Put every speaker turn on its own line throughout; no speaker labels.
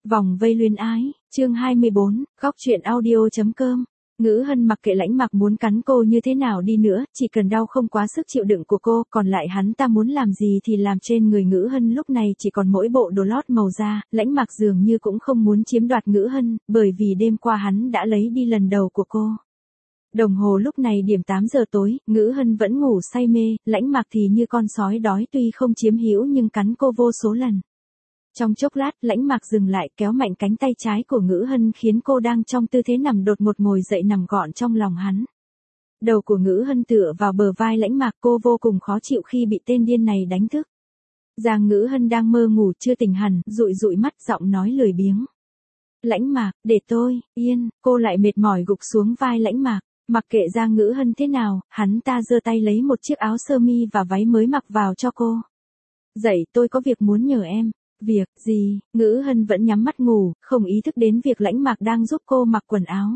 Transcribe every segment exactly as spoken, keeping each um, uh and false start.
Vòng vây luyến ái, chương hai mươi bốn, góc truyện audio.com. Ngữ Hân mặc kệ Lãnh Mặc muốn cắn cô như thế nào đi nữa, chỉ cần đau không quá sức chịu đựng của cô, còn lại hắn ta muốn làm gì thì làm. Trên người Ngữ Hân lúc này chỉ còn mỗi bộ đồ lót màu da, Lãnh Mặc dường như cũng không muốn chiếm đoạt Ngữ Hân, bởi vì đêm qua hắn đã lấy đi lần đầu của cô. Đồng hồ lúc này điểm tám giờ tối, Ngữ Hân vẫn ngủ say mê, Lãnh Mặc thì như con sói đói tuy không chiếm hữu nhưng cắn cô vô số lần. Trong chốc lát, Lãnh Mặc dừng lại kéo mạnh cánh tay trái của Ngữ Hân khiến cô đang trong tư thế nằm đột ngột ngồi dậy nằm gọn trong lòng hắn. Đầu của Ngữ Hân tựa vào bờ vai Lãnh Mặc, cô vô cùng khó chịu khi bị tên điên này đánh thức. Giang Ngữ Hân đang mơ ngủ chưa tỉnh hẳn, dụi dụi mắt giọng nói lười biếng. Lãnh Mặc, để tôi, yên, cô lại mệt mỏi gục xuống vai Lãnh Mặc. Mặc kệ Giang Ngữ Hân thế nào, hắn ta giơ tay lấy một chiếc áo sơ mi và váy mới mặc vào cho cô. Dậy, tôi có việc muốn nhờ em. Việc gì? Ngữ Hân vẫn nhắm mắt ngủ, không ý thức đến việc Lãnh Mặc đang giúp cô mặc quần áo.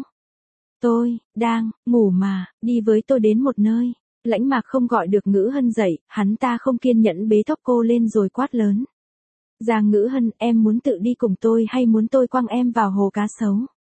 Tôi, đang, ngủ mà, đi với tôi đến một nơi. Lãnh Mặc không gọi được Ngữ Hân dậy, hắn ta không kiên nhẫn bế tóc cô lên rồi quát lớn. Giang Ngữ Hân, em muốn tự đi cùng tôi hay muốn tôi quăng em vào hồ cá sấu?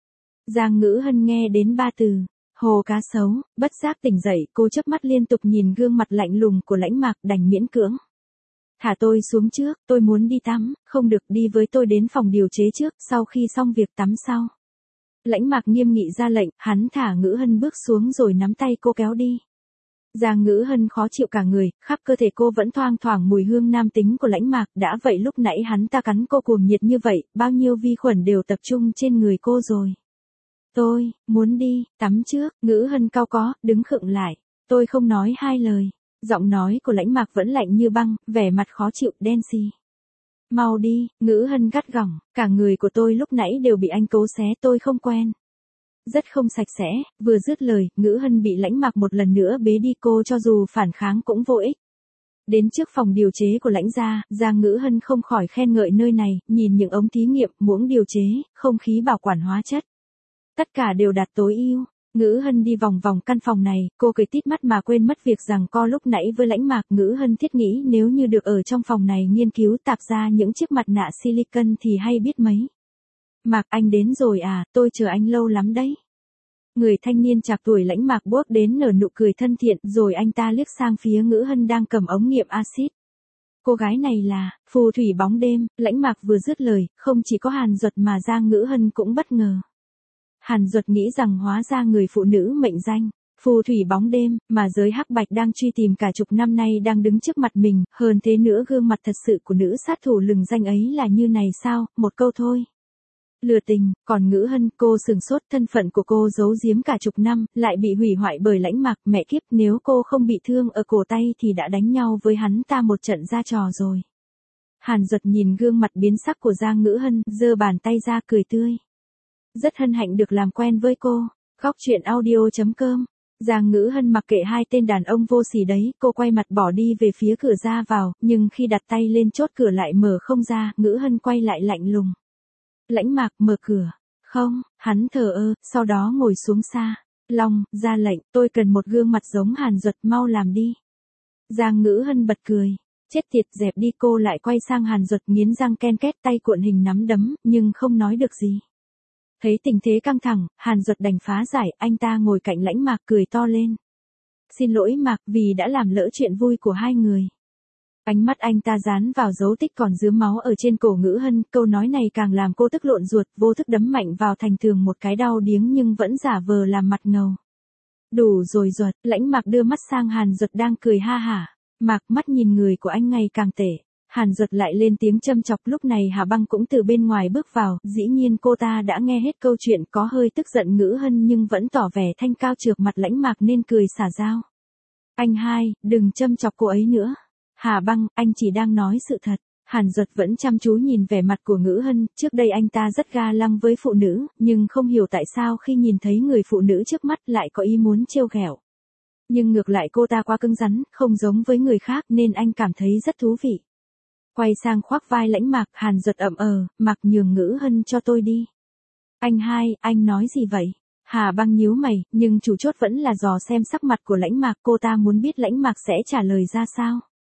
Giang Ngữ Hân nghe đến ba từ. Hồ cá sấu, bất giác tỉnh dậy, cô chớp mắt liên tục nhìn gương mặt lạnh lùng của Lãnh Mặc đành miễn cưỡng. Thả tôi xuống trước, tôi muốn đi tắm, không được đi với tôi đến phòng điều chế trước, sau khi xong việc tắm sau. Lãnh Mặc nghiêm nghị ra lệnh, hắn thả Ngữ Hân bước xuống rồi nắm tay cô kéo đi. Giang Ngữ Hân khó chịu cả người, khắp cơ thể cô vẫn thoang thoảng mùi hương nam tính của Lãnh Mặc, đã vậy lúc nãy hắn ta cắn cô cuồng nhiệt như vậy, bao nhiêu vi khuẩn đều tập trung trên người cô rồi. Tôi, muốn đi, tắm trước, Ngữ Hân cau có, đứng khựng lại. Tôi không nói hai lời. Giọng nói của Lãnh Mặc vẫn lạnh như băng, vẻ mặt khó chịu, đen xì. Mau đi, Ngữ Hân gắt gỏng, cả người của tôi lúc nãy đều bị anh cố xé, tôi không quen. Rất không sạch sẽ, vừa dứt lời, Ngữ Hân bị Lãnh Mặc một lần nữa bế đi, cô cho dù phản kháng cũng vô ích. Đến trước phòng điều chế của Lãnh gia, Giang Ngữ Hân không khỏi khen ngợi nơi này, nhìn những ống thí nghiệm, muỗng điều chế, không khí bảo quản hóa chất. Tất cả đều đạt tối ưu. Ngữ Hân đi vòng vòng căn phòng này, cô cười tít mắt mà quên mất việc rằng co lúc nãy với Lãnh Mặc. Ngữ Hân thiết nghĩ nếu như được ở trong phòng này nghiên cứu tạp ra những chiếc mặt nạ silicon thì hay biết mấy. Mặc, anh đến rồi à, tôi chờ anh lâu lắm đấy. Người thanh niên chạc tuổi Lãnh Mặc bước đến nở nụ cười thân thiện, rồi anh ta liếc sang phía Ngữ Hân đang cầm ống nghiệm axit. Cô gái này là phù thủy bóng đêm. Lãnh Mặc vừa dứt lời, không chỉ có Hàn Duật mà Giang Ngữ Hân cũng bất ngờ. Hàn Duật nghĩ rằng hóa ra người phụ nữ mệnh danh phù thủy bóng đêm mà giới hắc bạch đang truy tìm cả chục năm nay đang đứng trước mặt mình, hơn thế nữa gương mặt thật sự của nữ sát thủ lừng danh ấy là như này sao, một câu thôi. Lừa tình. Còn Ngữ Hân, cô sừng sốt, thân phận của cô giấu giếm cả chục năm, lại bị hủy hoại bởi Lãnh Mặc. Mẹ kiếp, nếu cô không bị thương ở cổ tay thì đã đánh nhau với hắn ta một trận ra trò rồi. Hàn Duật nhìn gương mặt biến sắc của Giang Ngữ Hân, giơ bàn tay ra cười tươi. Rất hân hạnh được làm quen với cô. Góc truyện audio.com. Giang Ngữ Hân mặc kệ hai tên đàn ông vô sỉ đấy, cô quay mặt bỏ đi về phía cửa ra vào, nhưng khi đặt tay lên chốt cửa lại mở không ra, Ngữ Hân quay lại lạnh lùng. Lãnh Mặc, mở cửa. Không, hắn thờ ơ, sau đó ngồi xuống xa. Long, ra lệnh, tôi cần một gương mặt giống Hàn Duật, mau làm đi. Giang Ngữ Hân bật cười. Chết tiệt, dẹp đi. Cô lại quay sang Hàn Duật nghiến răng ken két, tay cuộn hình nắm đấm, nhưng không nói được gì. Thấy tình thế căng thẳng, Hàn Duật đành phá giải, anh ta ngồi cạnh Lãnh Mặc cười to lên. Xin lỗi Mặc, vì đã làm lỡ chuyện vui của hai người. Ánh mắt anh ta dán vào dấu tích còn dứa máu ở trên cổ Ngữ Hân, câu nói này càng làm cô tức lộn ruột, vô thức đấm mạnh vào thành tường một cái đau điếng nhưng vẫn giả vờ làm mặt ngầu. Đủ rồi Duật. Lãnh Mặc đưa mắt sang Hàn Duật đang cười ha hả. Mặc, mắt nhìn người của anh ngày càng tệ. Hàn Duật lại lên tiếng châm chọc, lúc này Hà Băng cũng từ bên ngoài bước vào, dĩ nhiên cô ta đã nghe hết câu chuyện, có hơi tức giận Ngữ Hân nhưng vẫn tỏ vẻ thanh cao trược mặt Lãnh Mặc nên cười xả dao. Anh hai, đừng châm chọc cô ấy nữa. Hà Băng, anh chỉ đang nói sự thật. Hàn Duật vẫn chăm chú nhìn vẻ mặt của Ngữ Hân, trước đây anh ta rất ga lăng với phụ nữ, nhưng không hiểu tại sao khi nhìn thấy người phụ nữ trước mắt lại có ý muốn trêu ghẹo. Nhưng ngược lại cô ta quá cứng rắn, không giống với người khác nên anh cảm thấy rất thú vị. Quay sang khoác vai Lãnh Mặc, Hàn Duật ậm ờ, Mặc, nhường Ngữ Hân cho tôi đi. Anh hai, anh nói gì vậy? Hà Băng nhíu mày, nhưng chủ chốt vẫn là dò xem sắc mặt của Lãnh Mặc, cô ta muốn biết Lãnh Mặc sẽ trả lời ra sao.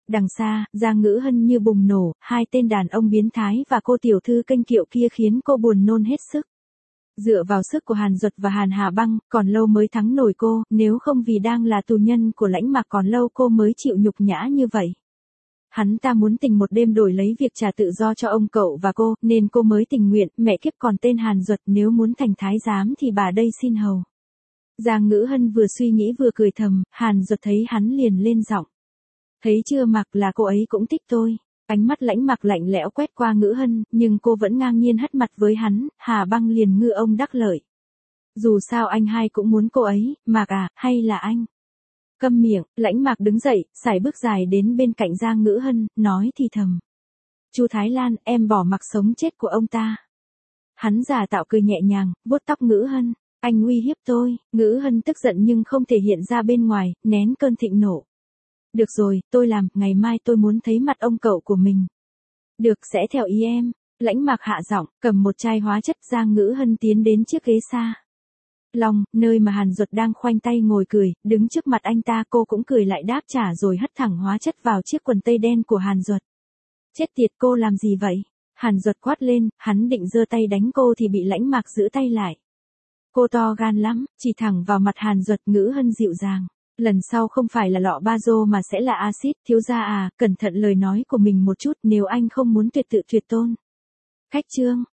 Đằng xa, Giang Ngữ Hân như bùng nổ, hai tên đàn ông biến thái và cô tiểu thư kênh kiệu kia khiến cô buồn nôn hết sức. Dựa vào sức của Hàn Duật và Hàn Hà Băng, còn lâu mới thắng nổi cô, nếu không vì đang là tù nhân của Lãnh Mặc còn lâu cô mới chịu nhục nhã như vậy. Hắn ta muốn tình một đêm đổi lấy việc trả tự do cho ông cậu và cô, nên cô mới tình nguyện, mẹ kiếp còn tên Hàn Duật nếu muốn thành thái giám thì bà đây xin hầu. Giang Ngữ Hân vừa suy nghĩ vừa cười thầm, Hàn Duật thấy hắn liền lên giọng. Thấy chưa Mặc, là cô ấy cũng thích tôi. Ánh mắt Lãnh Mặc lạnh lẽo quét qua Ngữ Hân, nhưng cô vẫn ngang nhiên hất mặt với hắn, Hà Băng liền ngư ông đắc lợi. Dù sao anh hai cũng muốn cô ấy, Mặc à, hay là anh? Câm miệng, Lãnh Mặc đứng dậy, sải bước dài đến bên cạnh Giang Ngữ Hân, nói thì thầm. Chu Thái Lan, em bỏ mặc sống chết của ông ta. Hắn giả tạo cười nhẹ nhàng, vuốt tóc Ngữ Hân. Anh uy hiếp tôi. Ngữ Hân tức giận nhưng không thể hiện ra bên ngoài, nén cơn thịnh nộ. Được rồi, tôi làm, ngày mai tôi muốn thấy mặt ông cậu của mình. Được, sẽ theo ý em. Lãnh Mặc hạ giọng, cầm một chai hóa chất. Giang Ngữ Hân tiến đến chiếc ghế xa Long, nơi mà Hàn Duật đang khoanh tay ngồi cười, đứng trước mặt anh ta, cô cũng cười lại đáp trả rồi hất thẳng hóa chất vào chiếc quần tây đen của Hàn Duật. Chết tiệt, cô làm gì vậy? Hàn Duật quát lên, hắn định giơ tay đánh cô thì bị Lãnh Mặc giữ tay lại. Cô to gan lắm, chỉ thẳng vào mặt Hàn Duật. Ngữ Hân dịu dàng. Lần sau không phải là lọ ba rô mà sẽ là axit, thiếu gia à, cẩn thận lời nói của mình một chút, nếu anh không muốn tuyệt tự tuyệt tôn. Khách trương.